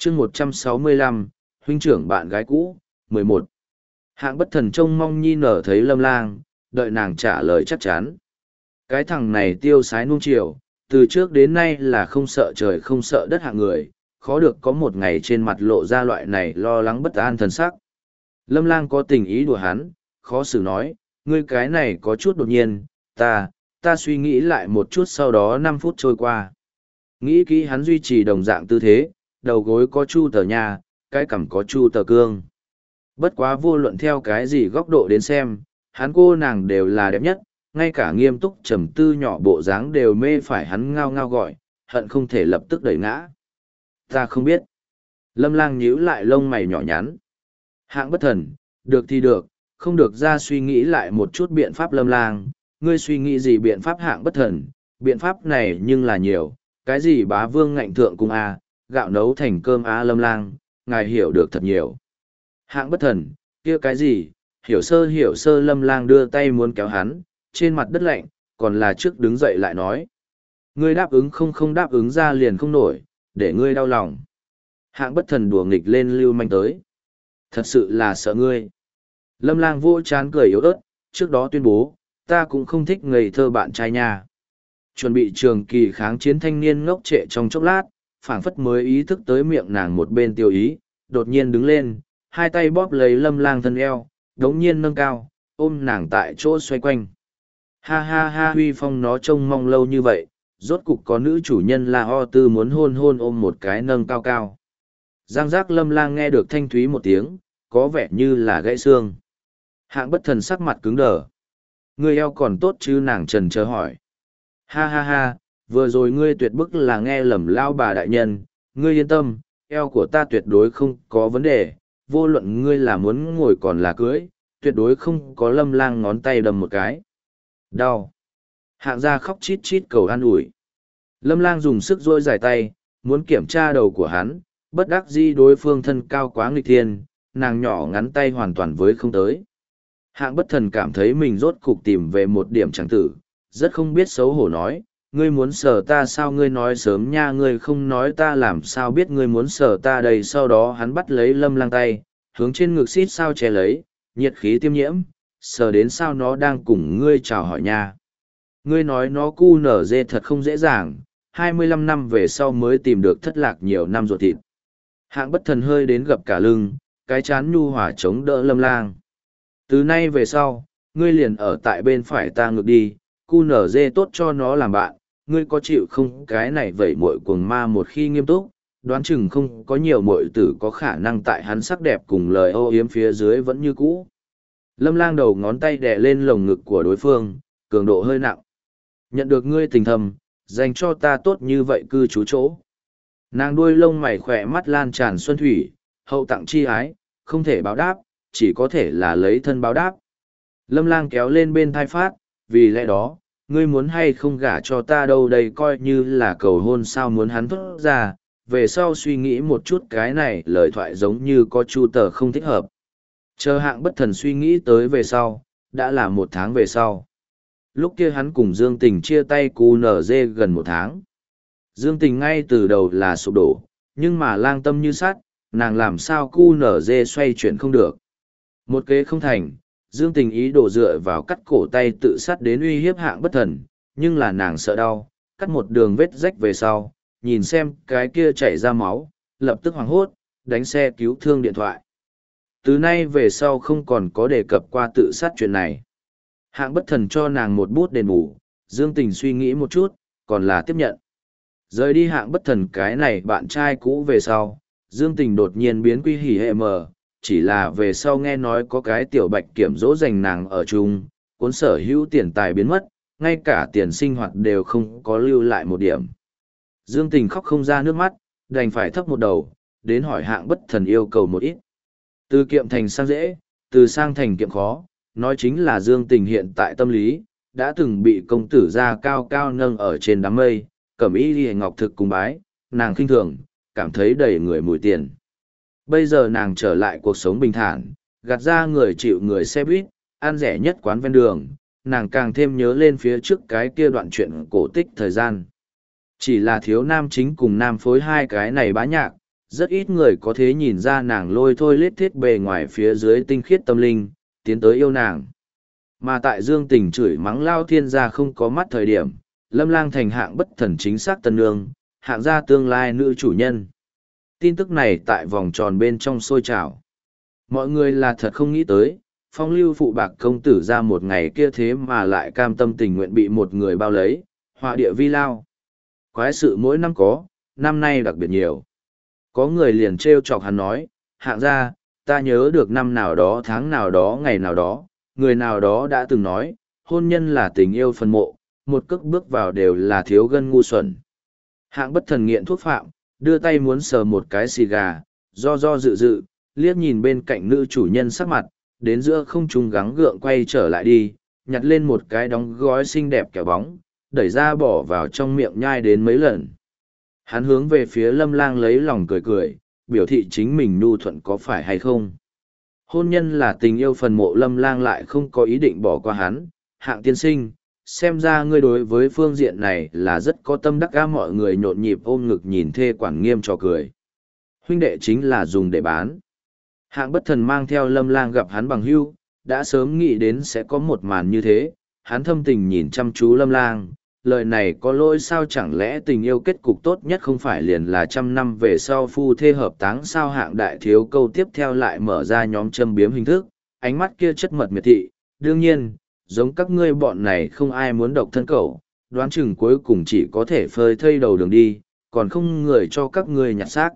chương 165, huynh trưởng bạn gái cũ, 11. Hạng Bất Thần trông mong nhi nở thấy Lâm Lang, đợi nàng trả lời chắc chắn. Cái thằng này tiêu sái nuông chiều, từ trước đến nay là không sợ trời không sợ đất hạng người, khó được có một ngày trên mặt lộ ra loại này lo lắng bất an thần sắc. Lâm Lang có tình ý đùa hắn, khó xử nói, ngươi cái này có chút đột nhiên, ta suy nghĩ lại một chút, sau đó 5 phút trôi qua. Nghĩ kỹ hắn duy trì đồng dạng tư thế, đầu gối có chu tờ nhà, cái cằm có chu tờ cương. Bất quá vô luận theo cái gì góc độ đến xem, hắn cô nàng đều là đẹp nhất, ngay cả nghiêm túc trầm tư nhỏ bộ dáng đều mê phải hắn ngao ngao gọi, hận không thể lập tức đẩy ngã. Ta không biết. Lâm Lang nhíu lại lông mày nhỏ nhắn. Hạng Bất Thần, được thì được, không được ra suy nghĩ lại một chút biện pháp. Lâm Lang, ngươi suy nghĩ gì biện pháp? Hạng Bất Thần, biện pháp này nhưng là nhiều, cái gì bá vương ngạnh thượng cung a, gạo nấu thành cơm a. Lâm Lang, ngài hiểu được thật nhiều. Hạng Bất Thần, kia cái gì, hiểu sơ. Lâm Lang đưa tay muốn kéo hắn, trên mặt đất lạnh, còn là trước đứng dậy lại nói. Ngươi đáp ứng không đáp ứng ra liền không nổi, để ngươi đau lòng. Hạng Bất Thần đùa nghịch lên lưu manh tới. Thật sự là sợ ngươi. Lâm Lang vỗ chán cười yếu ớt, trước đó tuyên bố, ta cũng không thích ngây thơ bạn trai nha. Chuẩn bị trường kỳ kháng chiến thanh niên ngốc trệ trong chốc lát, phảng phất mới ý thức tới miệng nàng một bên tiêu ý, đột nhiên đứng lên, hai tay bóp lấy Lâm Lang thân eo, đống nhiên nâng cao, ôm nàng tại chỗ xoay quanh. Ha ha ha, Huy Phong nó trông mong lâu như vậy, rốt cục có nữ chủ nhân là O Tư muốn hôn ôm một cái nâng cao cao. Giang giác. Lâm Lang nghe được thanh thúy một tiếng, có vẻ như là gãy xương. Hạng Bất Thần sắc mặt cứng đờ. Ngươi eo còn tốt chứ? Nàng trần chờ hỏi. Ha ha ha, vừa rồi ngươi tuyệt bức là nghe lầm lao bà đại nhân, ngươi yên tâm, eo của ta tuyệt đối không có vấn đề, vô luận ngươi là muốn ngồi còn là cưới, tuyệt đối không có. Lâm Lang ngón tay đầm một cái. Đau. Hạng gia khóc chít chít cầu an ủi. Lâm Lang dùng sức duỗi dài tay, muốn kiểm tra đầu của hắn, bất đắc dĩ đối phương thân cao quá nghịch thiên, nàng nhỏ ngắn tay hoàn toàn với không tới. Hạng Bất Thần cảm thấy mình rốt cục tìm về một điểm trắng tử, rất không biết xấu hổ nói, ngươi muốn sờ ta sao? Ngươi nói sớm nha, ngươi không nói ta làm sao biết ngươi muốn sờ ta đây. Sau đó hắn bắt lấy Lâm Lang tay, hướng trên ngực xít sao che lấy, nhiệt khí tiêm nhiễm, sờ đến sao nó đang cùng ngươi chào hỏi nha. Ngươi nói nó cu nở dê thật không dễ dàng, 25 năm về sau mới tìm được thất lạc nhiều năm ruột thịt. Hạng Bất Thần hơi đến gập cả lưng, cái chán nhu hòa chống đỡ Lâm Lang. Từ nay về sau, ngươi liền ở tại bên phải ta ngược đi, cu nở dê tốt cho nó làm bạn, ngươi có chịu không? Cái này vậy muội cuồng ma một khi nghiêm túc, đoán chừng không có nhiều muội tử có khả năng tại hắn sắc đẹp cùng lời ô yếm phía dưới vẫn như cũ. Lâm Lang đầu ngón tay đè lên lồng ngực của đối phương, cường độ hơi nặng. Nhận được ngươi tình thầm, dành cho ta tốt như vậy cư trú chỗ. Nàng đuôi lông mày khỏe mắt lan tràn xuân thủy, hậu tặng chi ái, không thể báo đáp, chỉ có thể là lấy thân báo đáp. Lâm Lang kéo lên bên thai phát, vì lẽ đó, ngươi muốn hay không gả cho ta đâu đây, coi như là cầu hôn sao? Muốn hắn thốt ra, về sau suy nghĩ một chút, cái này lời thoại giống như có chu tờ không thích hợp. Chờ Hạng Bất Thần suy nghĩ tới về sau, đã là 1 tháng về sau. Lúc kia hắn cùng Dương Tình chia tay QNZ gần 1 tháng. Dương Tình ngay từ đầu là sụp đổ, nhưng mà lang tâm như sắt, nàng làm sao QNZ xoay chuyển không được. Một kế không thành, Dương Tình ý đổ dựa vào cắt cổ tay tự sát đến uy hiếp Hạng Bất Thần, nhưng là nàng sợ đau, cắt một đường vết rách về sau, nhìn xem cái kia chảy ra máu, lập tức hoảng hốt, đánh xe cứu thương điện thoại. Từ nay về sau không còn có đề cập qua tự sát chuyện này. Hạng Bất Thần cho nàng một bút đền bù, Dương Tình suy nghĩ một chút, còn là tiếp nhận. Rời đi Hạng Bất Thần cái này bạn trai cũ về sau, Dương Tình đột nhiên biến quy hỉ hệ mờ, chỉ là về sau nghe nói có cái tiểu bạch kiểm dỗ dành nàng ở chung, cuốn sở hữu tiền tài biến mất, ngay cả tiền sinh hoạt đều không có lưu lại một điểm. Dương Tình khóc không ra nước mắt, đành phải thấp một đầu, đến hỏi Hạng Bất Thần yêu cầu một ít. Từ kiệm thành sang dễ, từ sang thành kiệm khó, nói chính là Dương Tình hiện tại tâm lý, đã từng bị công tử gia cao cao nâng ở trên đám mây, cẩm y liễu ngọc thực cùng bái, nàng khinh thường, cảm thấy đầy người mùi tiền. Bây giờ nàng trở lại cuộc sống bình thản, gạt ra người chịu người xe buýt, ăn rẻ nhất quán ven đường, nàng càng thêm nhớ lên phía trước cái kia đoạn chuyện cổ tích thời gian. Chỉ là thiếu nam chính cùng nam phối hai cái này bá nhạc, rất ít người có thể nhìn ra nàng lôi thôi lết thiết bề ngoài phía dưới tinh khiết tâm linh, tiến tới yêu nàng. Mà tại Dương Tình chửi mắng Lao Thiên gia không có mắt thời điểm, Lâm Lang thành hạng bất thần chính xác tân nương, hạng gia tương lai nữ chủ nhân. Tin tức này tại vòng tròn bên trong sôi trào. Mọi người là thật không nghĩ tới, phong lưu phụ bạc công tử ra một ngày kia thế mà lại cam tâm tình nguyện bị một người bao lấy, họa địa vi lao. Quái sự mỗi năm có, năm nay đặc biệt nhiều. Có người liền trêu chọc hắn nói, hạng gia, ta nhớ được năm nào đó tháng nào đó ngày nào đó, người nào đó đã từng nói, hôn nhân là tình yêu phân mộ, một cước bước vào đều là thiếu gân ngu xuẩn. Hạng bất thần nghiện thuốc phạm, đưa tay muốn sờ một cái xì gà, do dự dự, liếc nhìn bên cạnh nữ chủ nhân sắc mặt, đến giữa không trung gắng gượng quay trở lại đi, nhặt lên một cái đóng gói xinh đẹp kẹo bóng, đẩy ra bỏ vào trong miệng nhai đến mấy lần. Hắn hướng về phía Lâm Lang lấy lòng cười cười, biểu thị chính mình nhu thuận có phải hay không. Hôn nhân là tình yêu phần mộ, Lâm Lang lại không có ý định bỏ qua hắn. Hạng tiên sinh, xem ra ngươi đối với phương diện này là rất có tâm đắc á. Mọi người nhộn nhịp ôm ngực nhìn thê quản nghiêm cho cười. Huynh đệ chính là dùng để bán. Hạng bất thần mang theo Lâm Lang gặp hắn bằng hữu, đã sớm nghĩ đến sẽ có một màn như thế. Hắn thâm tình nhìn chăm chú Lâm Lang, lời này có lỗi sao, chẳng lẽ tình yêu kết cục tốt nhất không phải liền là 100 năm về sau phu thê hợp táng sao? Hạng đại thiếu câu tiếp theo lại mở ra nhóm châm biếm hình thức, ánh mắt kia chất mật miệt thị, đương nhiên, giống các ngươi bọn này không ai muốn độc thân cẩu, đoán chừng cuối cùng chỉ có thể phơi thây đầu đường đi, còn không người cho các ngươi nhặt xác,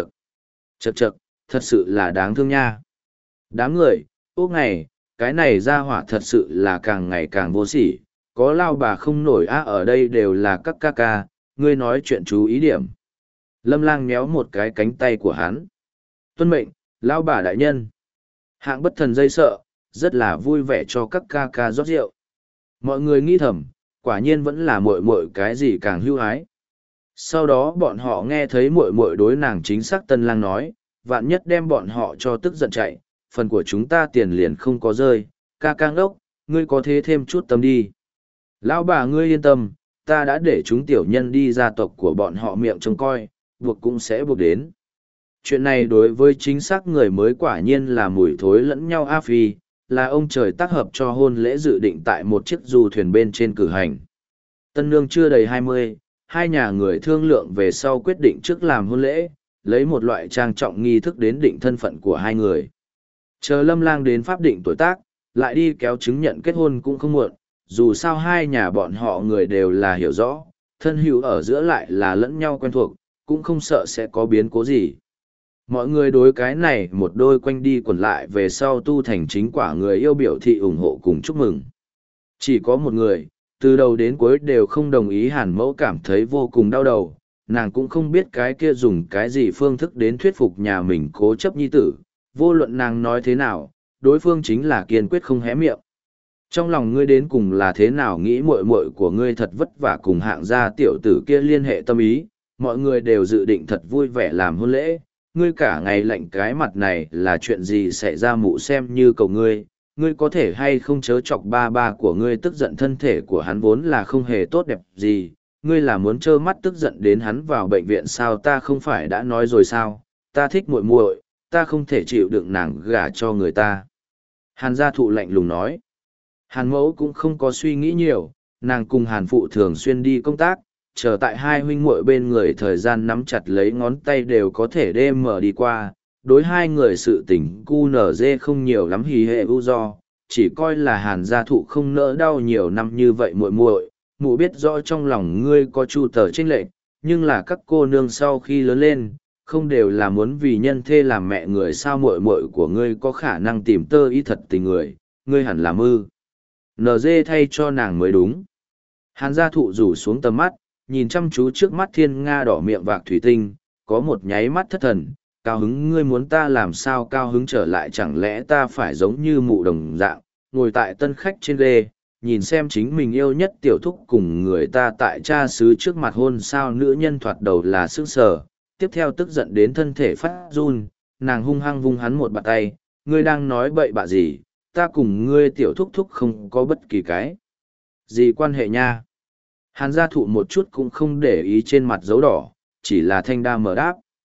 chật, thật sự là đáng thương nha. Đám người, ốc ngày, cái này ra hỏa thật sự là càng ngày càng vô sỉ, có lao bà không nổi á. Ở đây đều là các ca ca, ngươi nói chuyện chú ý điểm. Lâm Lang méo một cái cánh tay của hắn. Tuân mệnh, lao bà đại nhân. Hạng bất thần dây sợ, rất là vui vẻ cho các ca ca rót rượu. Mọi người nghĩ thầm, quả nhiên vẫn là muội muội cái gì càng hưu hái. Sau đó bọn họ nghe thấy muội muội đối nàng chính xác Tân Lang nói, vạn nhất đem bọn họ cho tức giận chạy, phần của chúng ta tiền liền không có rơi, ca ca ngốc, ngươi có thế thêm chút tâm đi. Lão bà ngươi yên tâm, ta đã để chúng tiểu nhân đi gia tộc của bọn họ miệng trông coi, buộc cũng sẽ buộc đến. Chuyện này đối với chính xác người mới quả nhiên là mùi thối lẫn nhau a phi, là ông trời tác hợp cho hôn lễ dự định tại một chiếc du thuyền bên trên cử hành. Tân nương chưa đầy 20, hai nhà người thương lượng về sau quyết định trước làm hôn lễ, lấy một loại trang trọng nghi thức đến định thân phận của hai người. Chờ Lâm Lang đến pháp định tuổi tác, lại đi kéo chứng nhận kết hôn cũng không muộn, dù sao hai nhà bọn họ người đều là hiểu rõ, thân hữu ở giữa lại là lẫn nhau quen thuộc, cũng không sợ sẽ có biến cố gì. Mọi người đối cái này một đôi quanh đi quẩn lại về sau tu thành chính quả người yêu biểu thị ủng hộ cùng chúc mừng. Chỉ có một người, từ đầu đến cuối đều không đồng ý. Hàn Mẫu cảm thấy vô cùng đau đầu, nàng cũng không biết cái kia dùng cái gì phương thức đến thuyết phục nhà mình cố chấp nhi tử, vô luận nàng nói thế nào, đối phương chính là kiên quyết không hé miệng. Trong lòng ngươi đến cùng là thế nào nghĩ? Muội muội của ngươi thật vất vả cùng hạng gia tiểu tử kia liên hệ tâm ý, mọi người đều dự định thật vui vẻ làm hôn lễ, ngươi cả ngày lạnh cái mặt này là chuyện gì xảy ra? Mụ xem như cầu ngươi, ngươi có thể hay không chớ chọc ba ba của ngươi tức giận, thân thể của hắn vốn là không hề tốt đẹp gì, ngươi là muốn trơ mắt tức giận đến hắn vào bệnh viện sao? Ta không phải đã nói rồi sao, ta thích muội muội, ta không thể chịu đựng nàng gả cho người ta. Hàn gia thụ lạnh lùng nói. Hàn Mẫu cũng không có suy nghĩ nhiều, nàng cùng Hàn Phụ thường xuyên đi công tác, chờ tại hai huynh muội bên người thời gian nắm chặt lấy ngón tay đều có thể đêm mở đi qua, đối hai người sự tình cu nở dê không nhiều lắm hì hệ u do, chỉ coi là Hàn gia thụ không nỡ đau nhiều năm như vậy. Muội muội, mụ biết rõ trong lòng ngươi có chu tờ chênh lệch, nhưng là các cô nương sau khi lớn lên, không đều là muốn vì nhân thê làm mẹ người sao? Muội muội của ngươi có khả năng tìm tơ ý thật tình người, ngươi hẳn làm NG thay cho nàng mới đúng. Hàn gia thụ rủ xuống tầm mắt, nhìn chăm chú trước mắt thiên nga đỏ miệng vạc thủy tinh, có một nháy mắt thất thần. Cao hứng? Ngươi muốn ta làm sao cao hứng trở lại? Chẳng lẽ ta phải giống như mụ đồng dạng, ngồi tại tân khách trên ghê, nhìn xem chính mình yêu nhất tiểu thúc cùng người ta tại cha xứ trước mặt hôn sao? Nữ nhân thoạt đầu là sững sờ, tiếp theo tức giận đến thân thể phát run, nàng hung hăng vung hắn một bạt tay. Ngươi đang nói bậy bạ gì? Ta cùng ngươi tiểu thúc thúc không có bất kỳ cái gì quan hệ nha. Hàn gia thụ một chút cũng không để ý trên mặt dấu đỏ, chỉ là thanh đa mở đáp.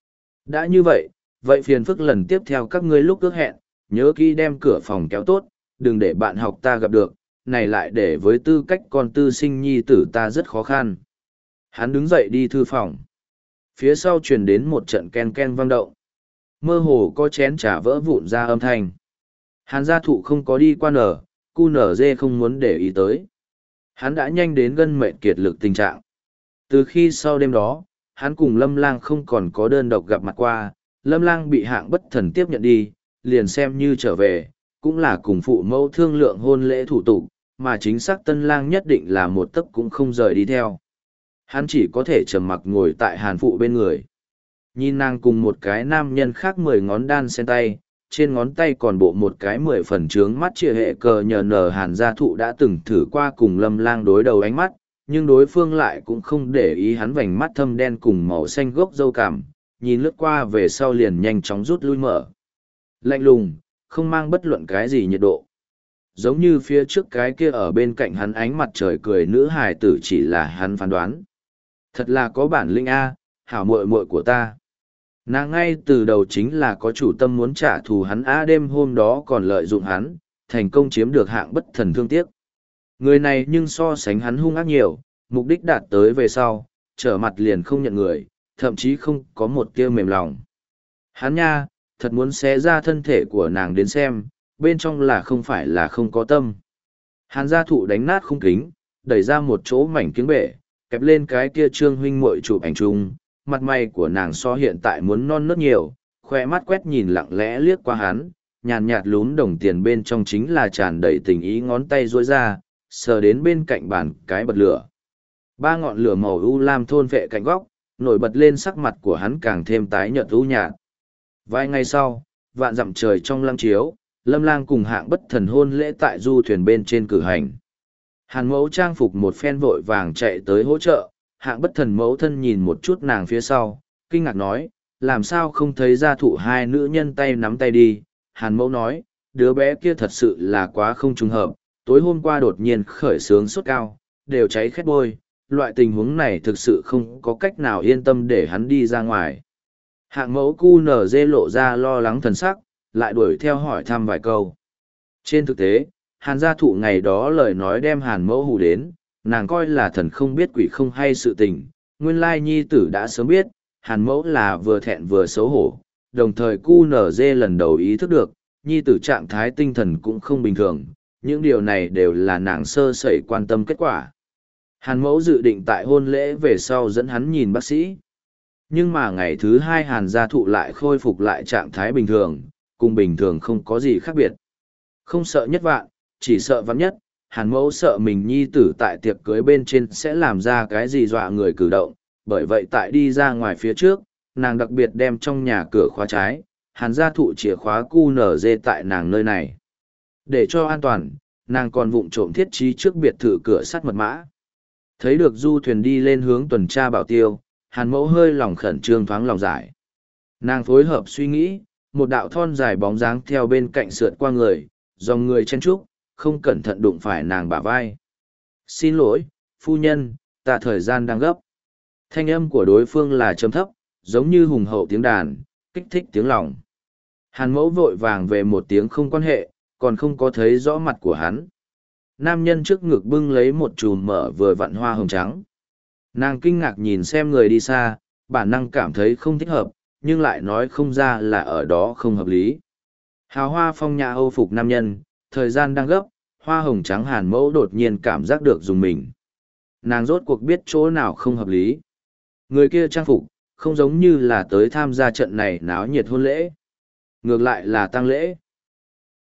Đã như vậy, vậy phiền phức lần tiếp theo các ngươi lúc ước hẹn, nhớ kỹ đem cửa phòng kéo tốt, đừng để bạn học ta gặp được, này lại để với tư cách con tư sinh nhi tử ta rất khó khăn. Hắn đứng dậy đi thư phòng. Phía sau truyền đến một trận ken ken vang động. Mơ hồ có chén trà vỡ vụn ra âm thanh. Hàn gia thụ không có đi qua nở, cu nở dê không muốn để ý tới. Hắn đã nhanh đến gân mệnh kiệt lực tình trạng. Từ khi sau đêm đó, hắn cùng Lâm Lang không còn có đơn độc gặp mặt qua, Lâm Lang bị hạng bất thần tiếp nhận đi, liền xem như trở về, cũng là cùng phụ mẫu thương lượng hôn lễ thủ tục, mà chính xác Tân Lang nhất định là một tấc cũng không rời đi theo. Hắn chỉ có thể trầm mặc ngồi tại Hàn phụ bên người. Nhìn nàng cùng một cái nam nhân khác 10 ngón đan xen tay, trên ngón tay còn bộ một cái 10 phần trướng mắt chia hệ cờ nhờ nở. Hàn gia thụ đã từng thử qua cùng Lâm Lang đối đầu ánh mắt, nhưng đối phương lại cũng không để ý hắn vành mắt thâm đen cùng màu xanh gốc râu cảm, nhìn lướt qua về sau liền nhanh chóng rút lui mở. Lạnh lùng, không mang bất luận cái gì nhiệt độ. Giống như phía trước cái kia ở bên cạnh hắn ánh mặt trời cười nữ hài tử chỉ là hắn phán đoán. Thật là có bản lĩnh A, hảo muội muội của ta. Nàng ngay từ đầu chính là có chủ tâm muốn trả thù hắn A, đêm hôm đó còn lợi dụng hắn, thành công chiếm được hạng bất thần thương tiếc. Người này nhưng so sánh hắn hung ác nhiều, mục đích đạt tới về sau, trở mặt liền không nhận người, thậm chí không có một tia mềm lòng. Hắn nha, thật muốn xé ra thân thể của nàng đến xem, bên trong là không phải là không có tâm. Hàn gia thụ đánh nát khung kính, đẩy ra một chỗ mảnh kiếng bể, kẹp lên cái kia trương huynh muội chụp ảnh chung, mặt mày của nàng so hiện tại muốn non nớt nhiều, khoe mắt quét nhìn lặng lẽ liếc qua hắn, nhàn nhạt lún đồng tiền bên trong chính là tràn đầy tình ý, ngón tay duỗi ra, sờ đến bên cạnh bàn cái bật lửa. Ba ngọn lửa màu u lam thôn vệ cạnh góc, nổi bật lên sắc mặt của hắn càng thêm tái nhợt u nhạt. Vài ngày sau, vạn dặm trời trong lăng chiếu, Lâm Lang cùng hạng bất thần hôn lễ tại du thuyền bên trên cử hành. Hàn mẫu trang phục một phen vội vàng chạy tới hỗ trợ, hạng bất thần mẫu thân nhìn một chút nàng phía sau, kinh ngạc nói, làm sao không thấy gia thụ hai nữ nhân tay nắm tay đi. Hàn mẫu nói, đứa bé kia thật sự là quá không trùng hợp, tối hôm qua đột nhiên khởi sướng sốt cao, đều cháy khét bôi, loại tình huống này thực sự không có cách nào yên tâm để hắn đi ra ngoài. Hạng mẫu cu nở dê lộ ra lo lắng thần sắc, lại đuổi theo hỏi thăm vài câu. Trên thực tế, Hàn gia thụ ngày đó lời nói đem Hàn mẫu hù đến, nàng coi là thần không biết quỷ không hay sự tình, nguyên lai nhi tử đã sớm biết, Hàn mẫu là vừa thẹn vừa xấu hổ, đồng thời cu nở dê lần đầu ý thức được, nhi tử trạng thái tinh thần cũng không bình thường, những điều này đều là nàng sơ sẩy quan tâm kết quả. Hàn mẫu dự định tại hôn lễ về sau dẫn hắn nhìn bác sĩ. Nhưng mà ngày thứ hai Hàn gia thụ lại khôi phục lại trạng thái bình thường, cùng bình thường không có gì khác biệt. Không sợ nhất vạn, chỉ sợ vạn nhất, Hàn mẫu sợ mình nhi tử tại tiệc cưới bên trên sẽ làm ra cái gì dọa người cử động, bởi vậy tại đi ra ngoài phía trước, nàng đặc biệt đem trong nhà cửa khóa trái, Hàn gia thụ chìa khóa cu nở dê tại nàng nơi này. Để cho an toàn, nàng còn vụng trộm thiết trí trước biệt thự cửa sắt mật mã. Thấy được du thuyền đi lên hướng tuần tra bảo tiêu, Hàn mẫu hơi lòng khẩn trương thoáng lòng giải. Nàng phối hợp suy nghĩ, một đạo thon dài bóng dáng theo bên cạnh sượt qua người, dòng người chen trúc, không cẩn thận đụng phải nàng bả vai. Xin lỗi, phu nhân, ta thời gian đang gấp. Thanh âm của đối phương là trầm thấp, giống như hùng hậu tiếng đàn, kích thích tiếng lòng. Hàn mẫu vội vàng về một tiếng không quan hệ, còn không có thấy rõ mặt của hắn. Nam nhân trước ngực bưng lấy một chùm mở vừa vặn hoa hồng trắng. Nàng kinh ngạc nhìn xem người đi xa, bản năng cảm thấy không thích hợp, nhưng lại nói không ra là ở đó không hợp lý. Hào hoa phong nhã âu phục nam nhân, thời gian đang gấp, hoa hồng trắng Hàn mẫu đột nhiên cảm giác được dùng mình. Nàng rốt cuộc biết chỗ nào không hợp lý. Người kia trang phục, không giống như là tới tham gia trận này náo nhiệt hôn lễ. Ngược lại là tang lễ.